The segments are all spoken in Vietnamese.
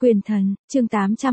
Quyền thần, chương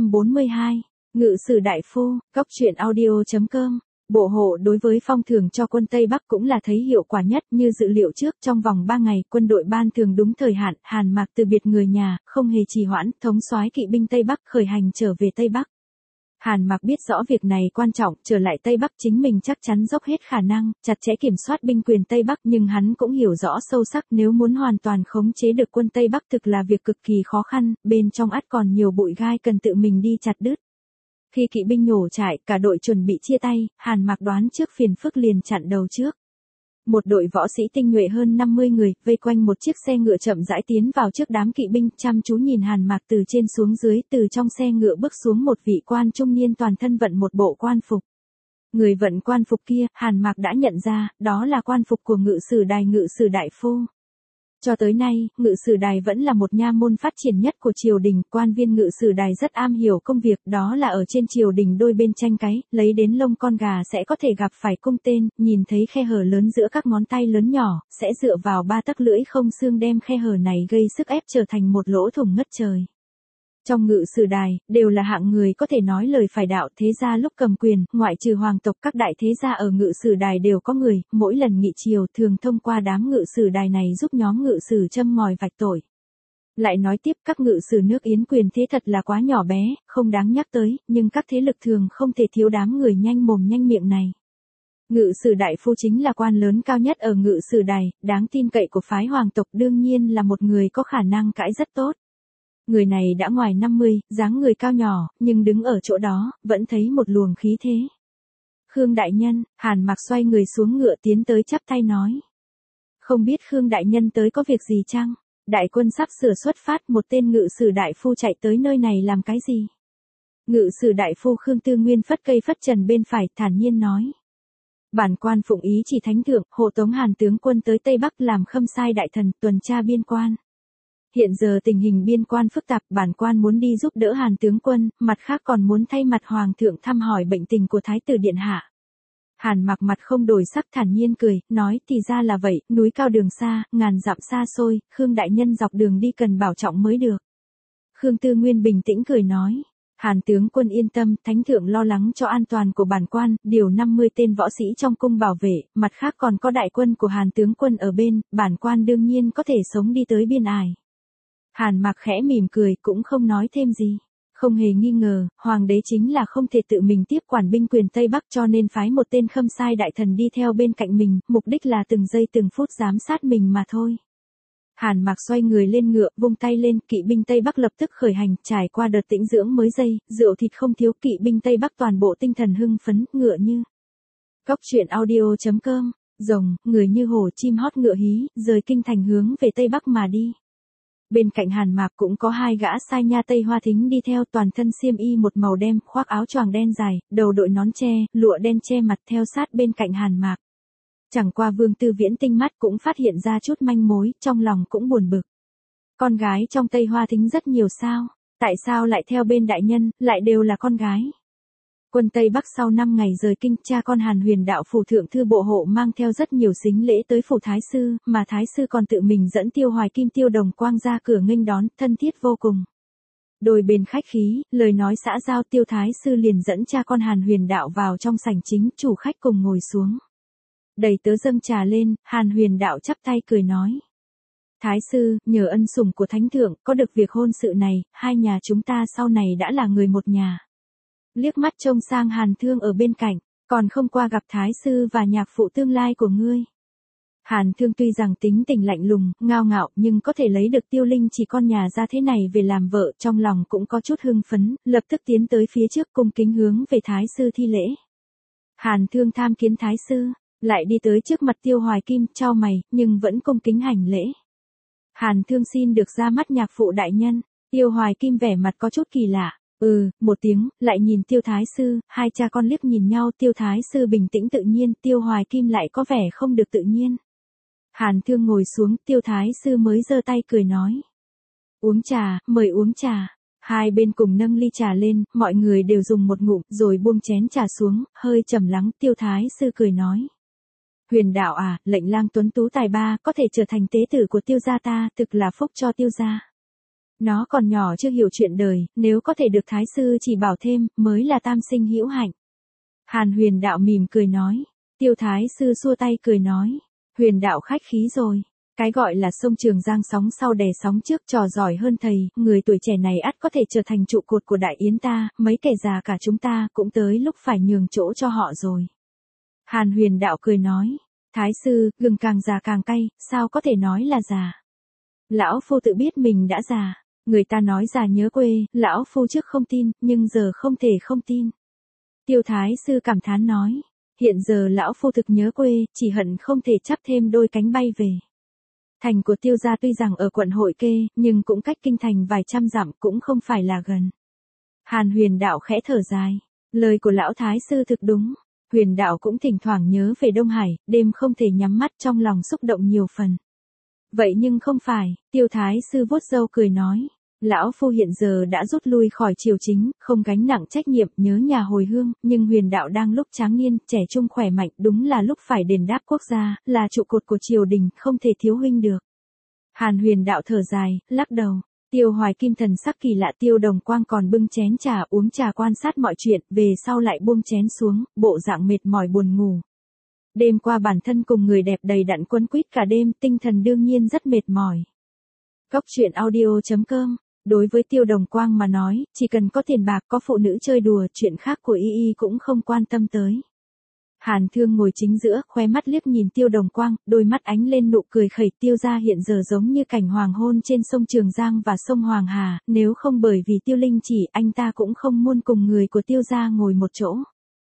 842, Ngự sử đại phu, Cóc truyện audio.com. Bộ hộ đối với phong thưởng cho quân Tây Bắc cũng là thấy hiệu quả nhất, như dự liệu trước, trong vòng 3 ngày, quân đội ban thường đúng thời hạn, Hàn Mạc từ biệt người nhà, không hề trì hoãn, thống soái kỵ binh Tây Bắc khởi hành trở về Tây Bắc. Hàn Mạc biết rõ việc này quan trọng, trở lại Tây Bắc chính mình chắc chắn dốc hết khả năng, chặt chẽ kiểm soát binh quyền Tây Bắc, nhưng hắn cũng hiểu rõ sâu sắc nếu muốn hoàn toàn khống chế được quân Tây Bắc thực là việc cực kỳ khó khăn, bên trong ắt còn nhiều bụi gai cần tự mình đi chặt đứt. Khi kỵ binh nhổ trại, cả đội chuẩn bị chia tay, Hàn Mạc đoán trước phiền phức liền chặn đầu trước. Một đội võ sĩ tinh nhuệ hơn 50 người, vây quanh một chiếc xe ngựa chậm rãi tiến vào trước đám kỵ binh, chăm chú nhìn Hàn Mạc từ trên xuống dưới, từ trong xe ngựa bước xuống một vị quan trung niên toàn thân vận một bộ quan phục. Người vận quan phục kia, Hàn Mạc đã nhận ra, đó là quan phục của ngự sử đài ngự sử đại phu. Cho tới nay, ngự sử đài vẫn là một nha môn phát triển nhất của triều đình, quan viên ngự sử đài rất am hiểu công việc, đó là ở trên triều đình đôi bên tranh cái, lấy đến lông con gà sẽ có thể gặp phải cung tên, nhìn thấy khe hở lớn giữa các ngón tay lớn nhỏ, sẽ dựa vào 3 tấc lưỡi không xương đem khe hở này gây sức ép trở thành một lỗ thủng ngất trời. Trong ngự sử đài, đều là hạng người có thể nói lời phải đạo, thế gia lúc cầm quyền, ngoại trừ hoàng tộc, các đại thế gia ở ngự sử đài đều có người, mỗi lần nghị triều thường thông qua đám ngự sử đài này giúp nhóm ngự sử châm ngòi vạch tội. Lại nói tiếp, các ngự sử nước Yến quyền thế thật là quá nhỏ bé, không đáng nhắc tới, nhưng các thế lực thường không thể thiếu đám người nhanh mồm nhanh miệng này. Ngự sử đại phu chính là quan lớn cao nhất ở ngự sử đài, đáng tin cậy của phái hoàng tộc, đương nhiên là một người có khả năng cãi rất tốt. Người này đã ngoài 50, dáng người cao nhỏ, nhưng đứng ở chỗ đó, vẫn thấy một luồng khí thế. Khương đại nhân, Hàn Mạc xoay người xuống ngựa tiến tới chắp tay nói. Không biết Khương đại nhân tới có việc gì chăng? Đại quân sắp sửa xuất phát, một tên ngự sử đại phu chạy tới nơi này làm cái gì? Ngự sử đại phu Khương Tư Nguyên phất cây phất trần bên phải, thản nhiên nói. Bản quan phụng ý chỉ thánh thượng, hộ tống Hàn tướng quân tới Tây Bắc làm khâm sai đại thần, tuần tra biên quan. Hiện giờ tình hình biên quan phức tạp, bản quan muốn đi giúp đỡ Hàn tướng quân, mặt khác còn muốn thay mặt hoàng thượng thăm hỏi bệnh tình của thái tử điện hạ. Hàn Mạc mặt không đổi sắc, thản nhiên cười, nói thì ra là vậy, núi cao đường xa, ngàn dặm xa xôi, Khương đại nhân dọc đường đi cần bảo trọng mới được. Khương Tư Nguyên bình tĩnh cười nói. Hàn tướng quân yên tâm, thánh thượng lo lắng cho an toàn của bản quan, điều 50 tên võ sĩ trong cung bảo vệ, mặt khác còn có đại quân của Hàn tướng quân ở bên, bản quan đương nhiên có thể sống đi tới biên ải. Hàn Mạc khẽ mỉm cười, cũng không nói thêm gì. Không hề nghi ngờ, hoàng đế chính là không thể tự mình tiếp quản binh quyền Tây Bắc, cho nên phái một tên khâm sai đại thần đi theo bên cạnh mình, mục đích là từng giây từng phút giám sát mình mà thôi. Hàn Mạc xoay người lên ngựa, vung tay lên, kỵ binh Tây Bắc lập tức khởi hành, trải qua đợt tĩnh dưỡng mới dây, rượu thịt không thiếu, kỵ binh Tây Bắc toàn bộ tinh thần hưng phấn, ngựa như. Cóc truyện audio.com, rồng, người như hổ, chim hót ngựa hí, rời kinh thành hướng về Tây Bắc mà đi. Bên cạnh Hàn Mạc cũng có 2 gã sai nha Tây Hoa Thính đi theo, toàn thân xiêm y một màu đen, khoác áo choàng đen dài, đầu đội nón tre, lụa đen che mặt theo sát bên cạnh Hàn Mạc. Chẳng qua Vương Tư Viễn tinh mắt cũng phát hiện ra chút manh mối, trong lòng cũng buồn bực. Con gái trong Tây Hoa Thính rất nhiều sao? Tại sao lại theo bên đại nhân, lại đều là con gái? Quân Tây Bắc sau 5 ngày rời kinh, cha con Hàn Huyền đạo phủ thượng thư bộ hộ mang theo rất nhiều sính lễ tới phủ thái sư, mà thái sư còn tự mình dẫn Tiêu Hoài Kim Tiêu Đồng Quang ra cửa nghênh đón, thân thiết vô cùng. Đôi bên khách khí, lời nói xã giao, Tiêu thái sư liền dẫn cha con Hàn Huyền đạo vào trong sảnh chính, chủ khách cùng ngồi xuống. Đầy tớ dâng trà lên, Hàn Huyền đạo chắp tay cười nói. Thái sư, nhờ ân sủng của thánh thượng, có được việc hôn sự này, hai nhà chúng ta sau này đã là người một nhà. Liếc mắt trông sang Hàn Thương ở bên cạnh, còn không qua gặp thái sư và nhạc phụ tương lai của ngươi. Hàn Thương tuy rằng tính tình lạnh lùng, ngao ngạo, nhưng có thể lấy được Tiêu Linh chỉ con nhà ra thế này về làm vợ, trong lòng cũng có chút hưng phấn, lập tức tiến tới phía trước cung kính hướng về thái sư thi lễ. Hàn Thương tham kiến thái sư, lại đi tới trước mặt Tiêu Hoài Kim, chau mày, nhưng vẫn cung kính hành lễ. Hàn Thương xin được ra mắt nhạc phụ đại nhân. Tiêu Hoài Kim vẻ mặt có chút kỳ lạ. Một tiếng, lại nhìn Tiêu thái sư, hai cha con liếc nhìn nhau, Tiêu thái sư bình tĩnh tự nhiên, Tiêu Hoài Kim lại có vẻ không được tự nhiên. Hàn Thương ngồi xuống, Tiêu thái sư mới giơ tay cười nói. Uống trà, mời uống trà. Hai bên cùng nâng ly trà lên, mọi người đều dùng một ngụm, rồi buông chén trà xuống, hơi trầm lắng, Tiêu thái sư cười nói. Huyền đạo à, lệnh lang tuấn tú tài ba, có thể trở thành tế tử của Tiêu gia ta, thực là phúc cho Tiêu gia. Nó còn nhỏ chưa hiểu chuyện đời, nếu có thể được thái sư chỉ bảo thêm, mới là tam sinh hữu hạnh. Hàn Huyền Đạo mỉm cười nói. Tiêu thái sư xua tay cười nói. Huyền Đạo khách khí rồi. Cái gọi là sông Trường Giang sóng sau đè sóng trước, trò giỏi hơn thầy, người tuổi trẻ này ắt có thể trở thành trụ cột của đại yến ta, mấy kẻ già cả chúng ta cũng tới lúc phải nhường chỗ cho họ rồi. Hàn Huyền Đạo cười nói. Thái sư, gừng càng già càng cay, sao có thể nói là già. Lão phu tự biết mình đã già. Người ta nói già nhớ quê, lão phu trước không tin, nhưng giờ không thể không tin. Tiêu thái sư cảm thán nói. Hiện giờ lão phu thực nhớ quê, chỉ hận không thể chắp thêm đôi cánh bay về. Thành của Tiêu gia tuy rằng ở quận Hội Kê, nhưng cũng cách kinh thành vài trăm dặm, cũng không phải là gần. Hàn Huyền Đạo khẽ thở dài. Lời của lão thái sư thực đúng. Huyền Đạo cũng thỉnh thoảng nhớ về Đông Hải, đêm không thể nhắm mắt, trong lòng xúc động nhiều phần. Vậy nhưng không phải, Tiêu thái sư vuốt râu cười nói. Lão phu hiện giờ đã rút lui khỏi triều chính, không gánh nặng trách nhiệm, nhớ nhà hồi hương, nhưng Huyền Đạo đang lúc tráng niên, trẻ trung khỏe mạnh, đúng là lúc phải đền đáp quốc gia, là trụ cột của triều đình, không thể thiếu huynh được. Hàn Huyền Đạo thở dài, lắc đầu. Tiêu Hoài Kim thần sắc kỳ lạ. Tiêu Đồng Quang còn bưng chén trà uống trà quan sát mọi chuyện, về sau lại buông chén xuống, bộ dạng mệt mỏi buồn ngủ. Đêm qua bản thân cùng người đẹp đầy đặn quấn quýt cả đêm, tinh thần đương nhiên rất mệt mỏi. Góc truyện audio.com. Đối với Tiêu Đồng Quang mà nói, chỉ cần có tiền bạc, có phụ nữ chơi đùa, chuyện khác của y cũng không quan tâm tới. Hàn Thương ngồi chính giữa, khóe mắt liếc nhìn Tiêu Đồng Quang, đôi mắt ánh lên nụ cười khẩy. Tiêu gia hiện giờ giống như cảnh hoàng hôn trên sông Trường Giang và sông Hoàng Hà, nếu không bởi vì Tiêu Linh chỉ, anh ta cũng không muốn cùng người của Tiêu gia ngồi một chỗ.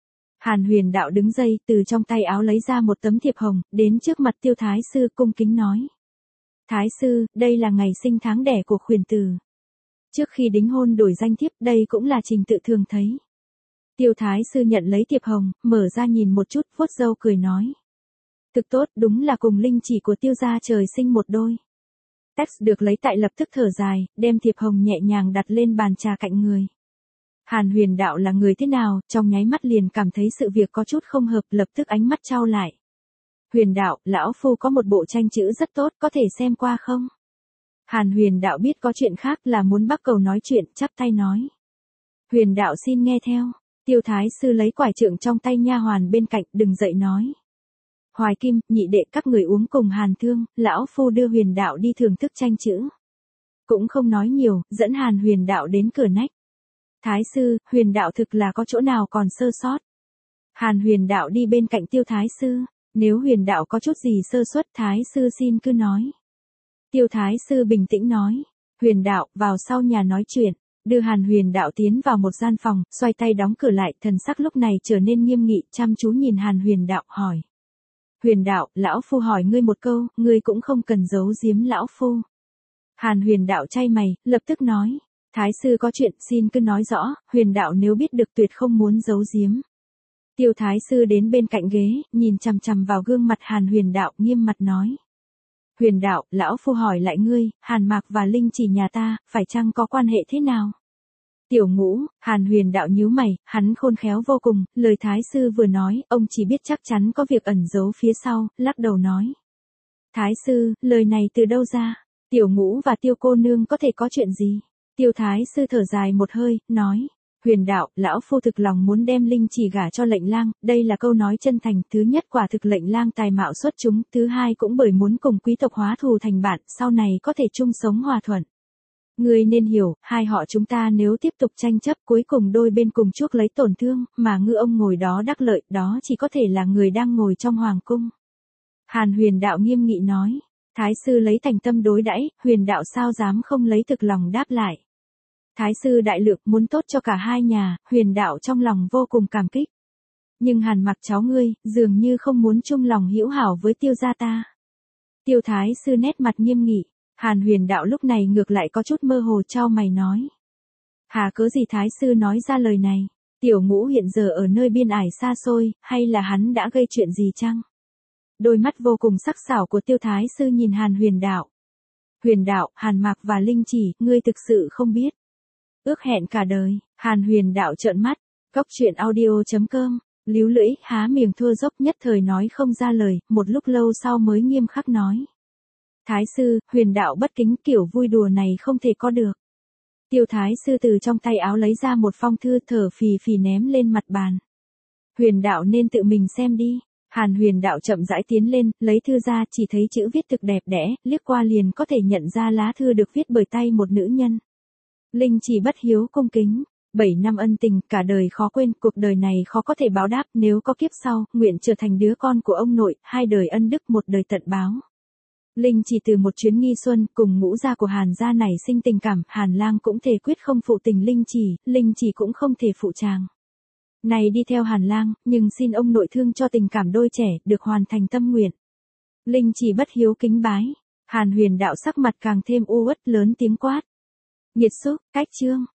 Hàn Huyền Đạo đứng dậy, từ trong tay áo lấy ra một tấm thiệp hồng, đến trước mặt Tiêu thái sư cung kính nói. Thái sư, đây là ngày sinh tháng đẻ của khuyển tử. Trước khi đính hôn đổi danh thiếp, đây cũng là trình tự thường thấy. Tiêu thái sư nhận lấy thiệp hồng, mở ra nhìn một chút, vuốt râu cười nói. Thực tốt, đúng là cùng Linh chỉ của Tiêu gia trời sinh một đôi. Text được lấy tại lập tức thở dài, đem thiệp hồng nhẹ nhàng đặt lên bàn trà cạnh người. Hàn Huyền Đạo là người thế nào, trong nháy mắt liền cảm thấy sự việc có chút không hợp, lập tức ánh mắt chau lại. Huyền Đạo, lão phu có một bộ tranh chữ rất tốt, có thể xem qua không? Hàn Huyền Đạo biết có chuyện khác, là muốn bắt cầu nói chuyện, chắp tay nói. Huyền Đạo xin nghe theo. Tiêu thái sư lấy quải trượng trong tay nha hoàn bên cạnh, đứng dậy nói. Hoài Kim, nhị đệ, các người uống cùng Hàn Thương, lão phu đưa Huyền Đạo đi thưởng thức tranh chữ. Cũng không nói nhiều, dẫn Hàn Huyền Đạo đến cửa nách. Thái sư, Huyền Đạo thực là có chỗ nào còn sơ sót. Hàn Huyền Đạo đi bên cạnh Tiêu thái sư. Nếu Huyền Đạo có chút gì sơ suất, thái sư xin cứ nói. Tiêu thái sư bình tĩnh nói. Huyền Đạo, vào sau nhà nói chuyện. Đưa Hàn Huyền Đạo tiến vào một gian phòng, xoay tay đóng cửa lại, thần sắc lúc này trở nên nghiêm nghị, chăm chú nhìn Hàn Huyền Đạo, hỏi. Huyền Đạo, lão phu hỏi ngươi một câu, ngươi cũng không cần giấu giếm lão phu. Hàn Huyền Đạo chay mày, lập tức nói. Thái sư có chuyện, xin cứ nói rõ, Huyền Đạo nếu biết được tuyệt không muốn giấu giếm. Tiêu thái sư đến bên cạnh ghế, nhìn chằm chằm vào gương mặt Hàn Huyền Đạo, nghiêm mặt nói. Huyền Đạo, lão phu hỏi lại ngươi, Hàn Mạc và Linh chỉ nhà ta, phải chăng có quan hệ thế nào? Tiểu Ngũ, Hàn Huyền Đạo nhíu mày, hắn khôn khéo vô cùng, lời thái sư vừa nói, ông chỉ biết chắc chắn có việc ẩn giấu phía sau, lắc đầu nói. Thái sư, lời này từ đâu ra? Tiểu Ngũ và Tiêu cô nương có thể có chuyện gì? Tiêu thái sư thở dài một hơi, nói. Huyền Đạo, lão phu thực lòng muốn đem Linh chỉ gả cho Lệnh Lang, đây là câu nói chân thành. Thứ nhất, quả thực Lệnh Lang tài mạo xuất chúng, thứ hai cũng bởi muốn cùng quý tộc hóa thù thành bạn, sau này có thể chung sống hòa thuận. Ngươi nên hiểu, hai họ chúng ta nếu tiếp tục tranh chấp, cuối cùng đôi bên cùng chuốc lấy tổn thương, mà ngư ông ngồi đó đắc lợi, đó chỉ có thể là người đang ngồi trong hoàng cung. Hàn Huyền Đạo nghiêm nghị nói. Thái sư lấy thành tâm đối đãi, Huyền Đạo sao dám không lấy thực lòng đáp lại. Thái sư đại lượng muốn tốt cho cả hai nhà, Huyền Đạo trong lòng vô cùng cảm kích. Nhưng Hàn Mặc cháu ngươi, dường như không muốn chung lòng hữu hảo với Tiêu gia ta. Tiêu thái sư nét mặt nghiêm nghị. Hàn Huyền Đạo lúc này ngược lại có chút mơ hồ, chau mày nói. Hà cớ gì thái sư nói ra lời này? Tiểu Ngũ hiện giờ ở nơi biên ải xa xôi, hay là hắn đã gây chuyện gì chăng? Đôi mắt vô cùng sắc sảo của Tiêu thái sư nhìn Hàn Huyền Đạo. Huyền Đạo, Hàn Mạc và Linh chỉ, ngươi thực sự không biết. Ước hẹn cả đời. Hàn Huyền Đạo trợn mắt. Góc truyện audio.com. Líu lưỡi, há miệng thua dốc, nhất thời nói không ra lời, một lúc lâu sau mới nghiêm khắc nói. Thái sư, Huyền Đạo bất kính, kiểu vui đùa này không thể có được. Tiêu Thái sư từ trong tay áo lấy ra một phong thư, thở phì phì ném lên mặt bàn. Huyền đạo nên tự mình xem đi. Hàn Huyền đạo chậm rãi tiến lên, lấy thư ra, chỉ thấy chữ viết thực đẹp đẽ, liếc qua liền có thể nhận ra lá thư được viết bởi tay một nữ nhân. Linh Chỉ bất hiếu cung kính. 7 năm ân tình, cả đời khó quên, cuộc đời này khó có thể báo đáp, nếu có kiếp sau, nguyện trở thành đứa con của ông nội, 2 đời ân đức, 1 đời tận báo. Linh Chỉ từ một chuyến nghi xuân, cùng ngũ gia của Hàn gia nảy sinh tình cảm, Hàn Lang cũng thể quyết không phụ tình Linh Chỉ cũng không thể phụ chàng. Này đi theo Hàn Lang, nhưng xin ông nội thương cho tình cảm đôi trẻ, được hoàn thành tâm nguyện. Linh Chỉ bất hiếu kính bái. Hàn Huyền đạo sắc mặt càng thêm u uất, lớn tiếng quát. Nghiệt xúc, cách chương.